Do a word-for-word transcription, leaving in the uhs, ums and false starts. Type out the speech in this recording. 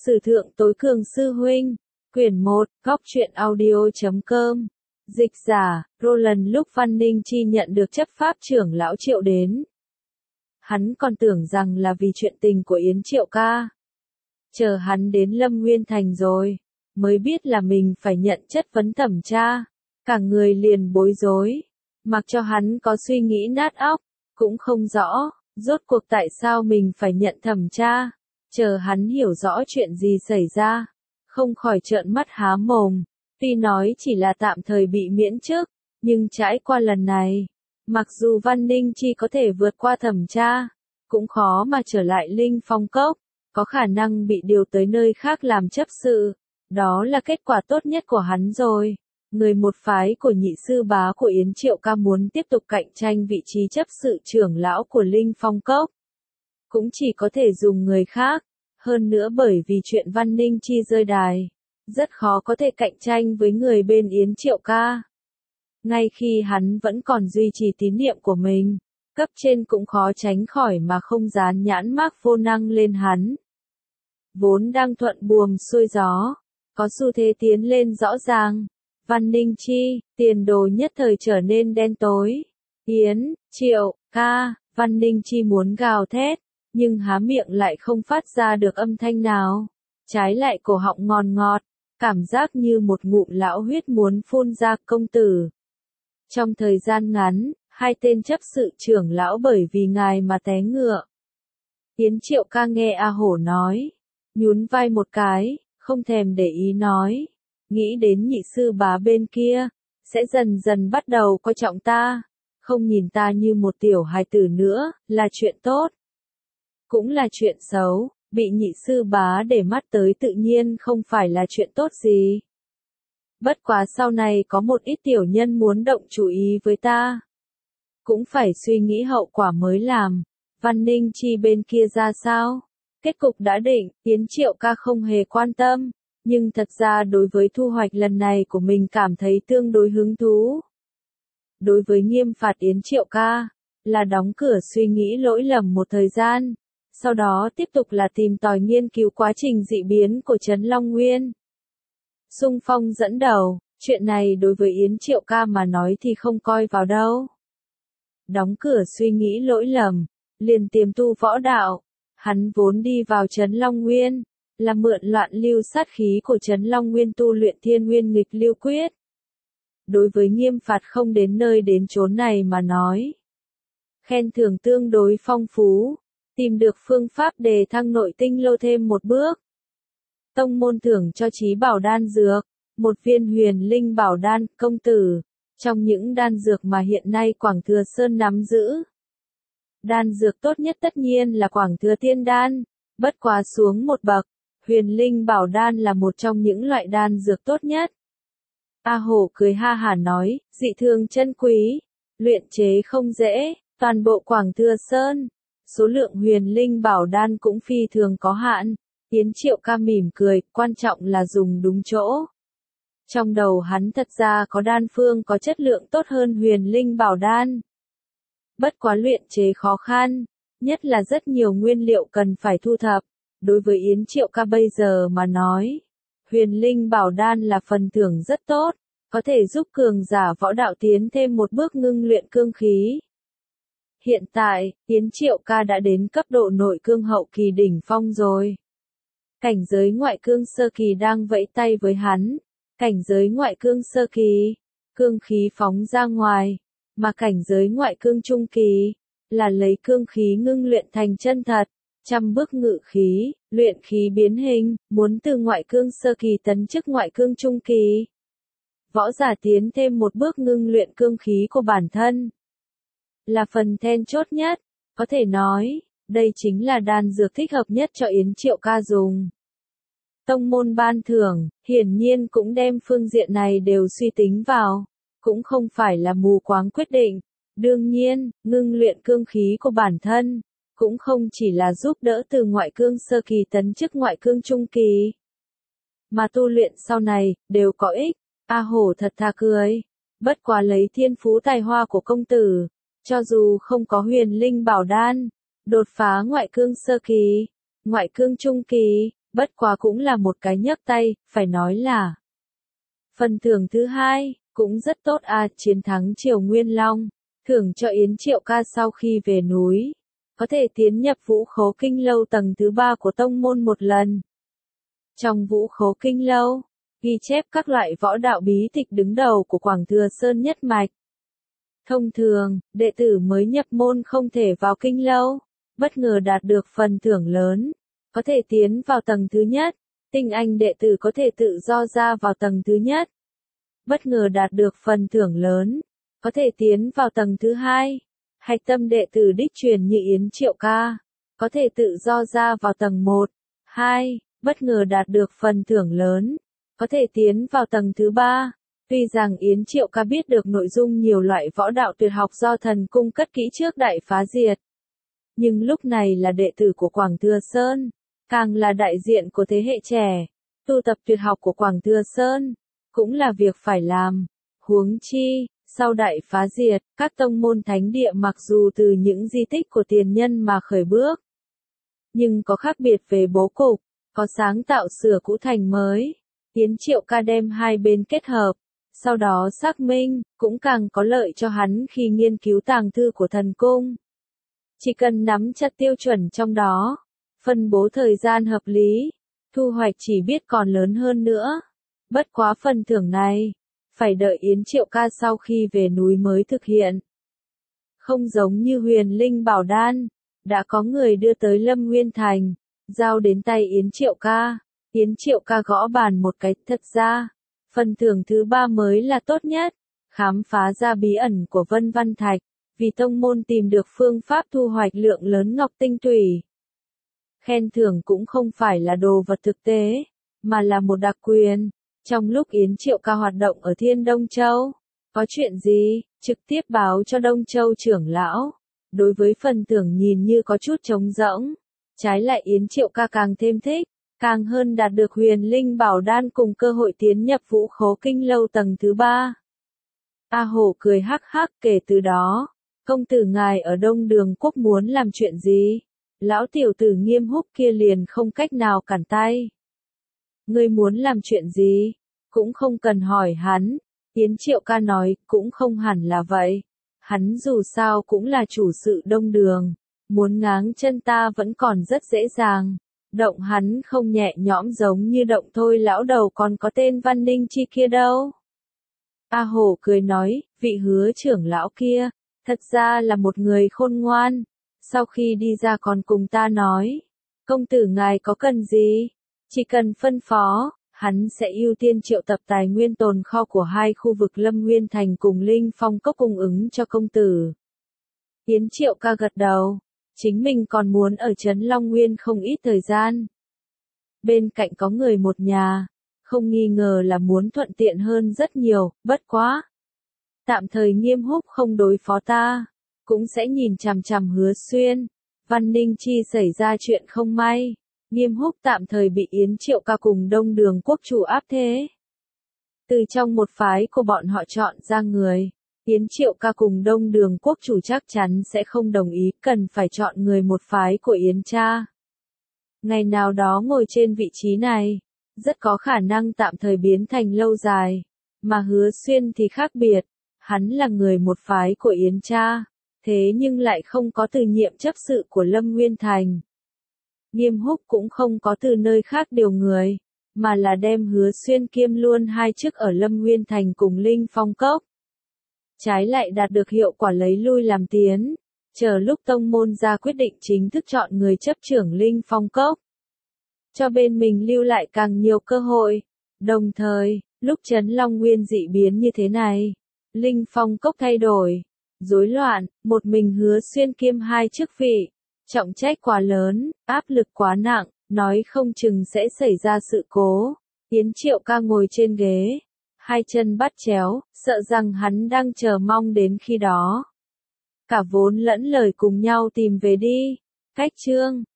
Sử thượng tối cường sư huynh, quyển một, góc truyện audio chấm com. Dịch giả, Roland. Lúc Văn Ninh Chi nhận được chấp pháp trưởng lão Triệu đến, hắn còn tưởng rằng là vì chuyện tình của Yến Triệu ca. Chờ hắn đến Lâm Nguyên Thành rồi, mới biết là mình phải nhận chất vấn thẩm tra, cả người liền bối rối, mặc cho hắn có suy nghĩ nát óc, cũng không rõ, rốt cuộc tại sao mình phải nhận thẩm tra. Chờ hắn hiểu rõ chuyện gì xảy ra, không khỏi trợn mắt há mồm. Tuy nói chỉ là tạm thời bị miễn chức, nhưng trải qua lần này, mặc dù Văn Ninh Chi có thể vượt qua thẩm tra, cũng khó mà trở lại Linh Phong Cốc, có khả năng bị điều tới nơi khác làm chấp sự. Đó là kết quả tốt nhất của hắn rồi. Người một phái của nhị sư bá của Yến Triệu ca muốn tiếp tục cạnh tranh vị trí chấp sự trưởng lão của Linh Phong Cốc, cũng chỉ có thể dùng người khác. Hơn nữa bởi vì chuyện Văn Ninh Chi rơi đài, rất khó có thể cạnh tranh với người bên Yến Triệu ca. Ngay khi hắn vẫn còn duy trì tín niệm của mình, cấp trên cũng khó tránh khỏi mà không dán nhãn mác vô năng lên hắn. Vốn đang thuận buồm xuôi gió, có xu thế tiến lên rõ ràng. Văn Ninh Chi, tiền đồ nhất thời trở nên đen tối. Yến Triệu ca, Văn Ninh Chi muốn gào thét, nhưng há miệng lại không phát ra được âm thanh nào. Trái lại cổ họng ngọt ngọt, cảm giác như một ngụm lão huyết muốn phun ra. Công tử, trong thời gian ngắn, hai tên chấp sự trưởng lão bởi vì ngài mà té ngựa. Yến Triệu ca nghe A Hổ nói, nhún vai một cái, không thèm để ý nói, nghĩ đến nhị sư bá bên kia, sẽ dần dần bắt đầu coi trọng ta, không nhìn ta như một tiểu hài tử nữa, là chuyện tốt. Cũng là chuyện xấu, bị nhị sư bá để mắt tới tự nhiên không phải là chuyện tốt gì. Bất quá sau này có một ít tiểu nhân muốn động chủ ý với ta, cũng phải suy nghĩ hậu quả mới làm. Văn Ninh Chi bên kia ra sao? Kết cục đã định, Yến Triệu ca không hề quan tâm, nhưng thật ra đối với thu hoạch lần này của mình cảm thấy tương đối hứng thú. Đối với nghiêm phạt Yến Triệu ca, là đóng cửa suy nghĩ lỗi lầm một thời gian, sau đó tiếp tục là tìm tòi nghiên cứu quá trình dị biến của Trấn Long Nguyên. Xung phong dẫn đầu, chuyện này đối với Yến Triệu ca mà nói thì không coi vào đâu. Đóng cửa suy nghĩ lỗi lầm, liền tiềm tu võ đạo. Hắn vốn đi vào Trấn Long Nguyên, là mượn loạn lưu sát khí của Trấn Long Nguyên tu luyện Thiên Nguyên Nghịch Lưu Quyết. Đối với nghiêm phạt không đến nơi đến chốn này mà nói, khen thưởng tương đối phong phú, tìm được phương pháp đề thăng nội tinh lô thêm một bước. Tông môn thưởng cho trí bảo đan dược, một viên huyền linh bảo đan. Công tử, trong những đan dược mà hiện nay Quảng Thừa Sơn nắm giữ, đan dược tốt nhất tất nhiên là Quảng Thừa Tiên Đan, bất quá xuống một bậc, huyền linh bảo đan là một trong những loại đan dược tốt nhất. A Hổ cười ha hả nói, dị thường chân quý, luyện chế không dễ, toàn bộ Quảng Thừa Sơn, số lượng huyền linh bảo đan cũng phi thường có hạn. Yến Triệu ca mỉm cười, quan trọng là dùng đúng chỗ. Trong đầu hắn thật ra có đan phương có chất lượng tốt hơn huyền linh bảo đan. Bất quá luyện chế khó khăn, nhất là rất nhiều nguyên liệu cần phải thu thập. Đối với Yến Triệu ca bây giờ mà nói, huyền linh bảo đan là phần thưởng rất tốt, có thể giúp cường giả võ đạo tiến thêm một bước ngưng luyện cương khí. Hiện tại, Yến Triệu ca đã đến cấp độ nội cương hậu kỳ đỉnh phong rồi. Cảnh giới ngoại cương sơ kỳ đang vẫy tay với hắn. Cảnh giới ngoại cương sơ kỳ, cương khí phóng ra ngoài, mà cảnh giới ngoại cương trung kỳ, là lấy cương khí ngưng luyện thành chân thật. Trăm bước ngự khí, luyện khí biến hình, muốn từ ngoại cương sơ kỳ tấn chức ngoại cương trung kỳ. Võ giả tiến thêm một bước ngưng luyện cương khí của bản thân, là phần then chốt nhất. Có thể nói, đây chính là đan dược thích hợp nhất cho Yến Triệu ca dùng. Tông môn ban thưởng, hiển nhiên cũng đem phương diện này đều suy tính vào, cũng không phải là mù quáng quyết định. Đương nhiên, ngưng luyện cương khí của bản thân, cũng không chỉ là giúp đỡ từ ngoại cương sơ kỳ tấn chức ngoại cương trung kỳ, mà tu luyện sau này, đều có ích. A Hổ thật thà cười, bất quá lấy thiên phú tài hoa của công tử, cho dù không có huyền linh bảo đan, đột phá ngoại cương sơ kỳ, ngoại cương trung kỳ, bất quá cũng là một cái nhấc tay, phải nói là. Phần thưởng thứ hai, cũng rất tốt à, chiến thắng Triều Nguyên Long, thưởng cho Yến Triệu Ca sau khi về núi, có thể tiến nhập Vũ Khố Kinh Lâu tầng thứ ba của tông môn một lần. Trong Vũ Khố Kinh Lâu, ghi chép các loại võ đạo bí tịch đứng đầu của Quảng Thừa Sơn nhất mạch. Thông thường, đệ tử mới nhập môn không thể vào Kinh Lâu, bất ngờ đạt được phần thưởng lớn, có thể tiến vào tầng thứ nhất, tinh anh đệ tử có thể tự do ra vào tầng thứ nhất. Bất ngờ đạt được phần thưởng lớn, có thể tiến vào tầng thứ hai. Hạch tâm đệ tử đích truyền như Yến Triệu Ca, có thể tự do ra vào tầng một, hai, bất ngờ đạt được phần thưởng lớn, có thể tiến vào tầng thứ ba. Tuy rằng Yến Triệu Ca biết được nội dung nhiều loại võ đạo tuyệt học do thần cung cất kỹ trước đại phá diệt, nhưng lúc này là đệ tử của Quảng Thừa Sơn, càng là đại diện của thế hệ trẻ, tu tập tuyệt học của Quảng Thừa Sơn, cũng là việc phải làm. Huống chi, sau đại phá diệt, các tông môn thánh địa mặc dù từ những di tích của tiền nhân mà khởi bước, nhưng có khác biệt về bố cục, có sáng tạo sửa cũ thành mới. Yến Triệu Ca đem hai bên kết hợp, sau đó xác minh, cũng càng có lợi cho hắn khi nghiên cứu tàng thư của thần cung. Chỉ cần nắm chặt tiêu chuẩn trong đó, phân bố thời gian hợp lý, thu hoạch chỉ biết còn lớn hơn nữa. Bất quá phần thưởng này, phải đợi Yến Triệu Ca sau khi về núi mới thực hiện. Không giống như Huyền Linh Bảo Đan, đã có người đưa tới Lâm Nguyên Thành, giao đến tay Yến Triệu Ca. Yến Triệu Ca gõ bàn một cái, thật ra, phần thưởng thứ ba mới là tốt nhất, khám phá ra bí ẩn của Vân Văn Thạch, vì tông môn tìm được phương pháp thu hoạch lượng lớn ngọc tinh thủy. Khen thưởng cũng không phải là đồ vật thực tế, mà là một đặc quyền. Trong lúc Yến Triệu Ca hoạt động ở Thiên Đông Châu, có chuyện gì, trực tiếp báo cho Đông Châu trưởng lão. Đối với phần thưởng nhìn như có chút trống rỗng, trái lại Yến Triệu Ca càng thêm thích, càng hơn đạt được Huyền Linh Bảo Đan cùng cơ hội tiến nhập Vũ Khố Kinh Lâu tầng thứ ba. A Hổ cười hắc hắc, kể từ đó, công tử ngài ở Đông Đường Quốc muốn làm chuyện gì? Lão tiểu tử Nghiêm Húc kia liền không cách nào cản tay. Ngươi muốn làm chuyện gì? Cũng không cần hỏi hắn. Yến Triệu Ca nói, cũng không hẳn là vậy. Hắn dù sao cũng là chủ sự Đông Đường, muốn ngáng chân ta vẫn còn rất dễ dàng. Động hắn không nhẹ nhõm giống như động thôi lão đầu còn có tên Văn Ninh Chi kia đâu. A Hổ cười nói, vị Hứa trưởng lão kia, thật ra là một người khôn ngoan. Sau khi đi ra còn cùng ta nói, công tử ngài có cần gì? Chỉ cần phân phó, hắn sẽ ưu tiên triệu tập tài nguyên tồn kho của hai khu vực Lâm Nguyên Thành cùng Linh Phong Cốc cung ứng cho công tử. Yến Triệu Ca gật đầu, chính mình còn muốn ở Trấn Long Nguyên không ít thời gian. Bên cạnh có người một nhà, không nghi ngờ là muốn thuận tiện hơn rất nhiều, bất quá. Tạm thời Nghiêm Húc không đối phó ta, cũng sẽ nhìn chằm chằm Hứa Xuyên. Văn Ninh Chi xảy ra chuyện không may, Nghiêm Húc tạm thời bị Yến Triệu Ca cùng Đông Đường Quốc chủ áp thế. Từ trong một phái của bọn họ chọn ra người, Yến Triệu Ca cùng Đông Đường Quốc chủ chắc chắn sẽ không đồng ý, cần phải chọn người một phái của Yến cha. Ngày nào đó ngồi trên vị trí này, rất có khả năng tạm thời biến thành lâu dài, mà Hứa Xuyên thì khác biệt, hắn là người một phái của Yến cha, thế nhưng lại không có từ nhiệm chấp sự của Lâm Nguyên Thành. Nghiêm Húc cũng không có từ nơi khác điều người, mà là đem Hứa Xuyên kiêm luôn hai chức ở Lâm Nguyên Thành cùng Linh Phong Cốc. Trái lại đạt được hiệu quả lấy lui làm tiến, chờ lúc tông môn ra quyết định chính thức chọn người chấp trưởng Linh Phong Cốc, cho bên mình lưu lại càng nhiều cơ hội. Đồng thời, lúc Trấn Long Nguyên dị biến như thế này, Linh Phong Cốc thay đổi, rối loạn, một mình Hứa Xuyên kiêm hai chức vị, trọng trách quá lớn, áp lực quá nặng, nói không chừng sẽ xảy ra sự cố. Yến Triệu Ca ngồi trên ghế, hai chân bắt chéo, sợ rằng hắn đang chờ mong đến khi đó. Cả vốn lẫn lời cùng nhau tìm về đi. Cách chương